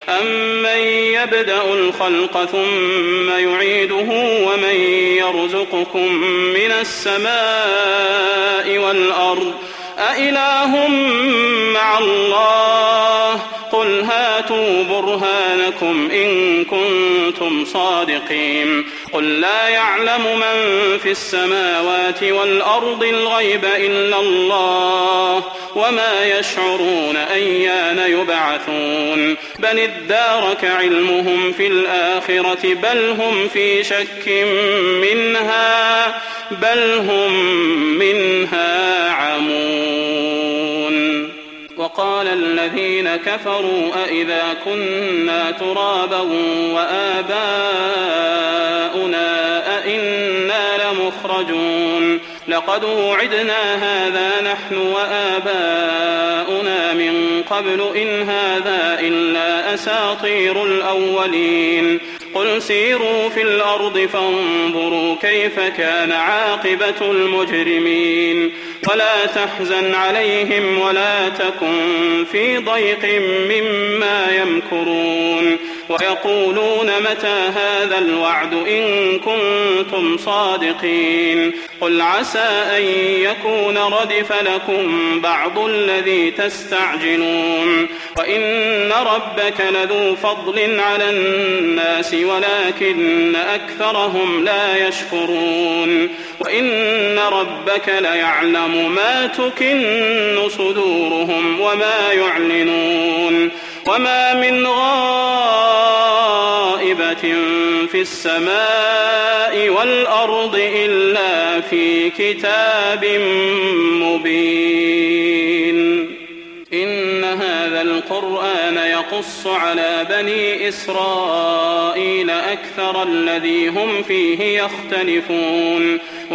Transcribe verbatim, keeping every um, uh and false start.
أمن يبدأ الخلق ثم يعيده ومن يرزقكم من السماء والأرض أإله مع الله قل هاتوا برهانكم إن كنتم صادقين قل لا يعلم من في السماوات والأرض الغيب إلا الله وما يشعرون أيان يبعثون بل ادارك علمهم في الآخرة بل هم في شك منها بل هم منها عمون. وقال الذين كفروا أئذا كنا ترابا وآباؤنا أئنا لمخرجون لقد وعدنا هذا نحن وآباؤنا من قبل إن هذا إلا أساطير الأولين قل سيروا في الأرض فانظروا كيف كان عاقبة المجرمين ولا تحزن عليهم ولا تكن في ضيق مما يمكرون ويقولون متى هذا الوعد إن كنتم صادقين قل عسى أن يكون ردف لكم بعض الذي تستعجلون وإن ربك لذو فضل على الناس ولكن أكثرهم لا يشكرون وإن ربك ليعلم ما تكن صدورهم وما يعلنون وما من غائبة في السماء والأرض إلا في كتاب مبين. إن هذا القرآن يقص على بني إسرائيل أكثر الذي هم فيه يختلفون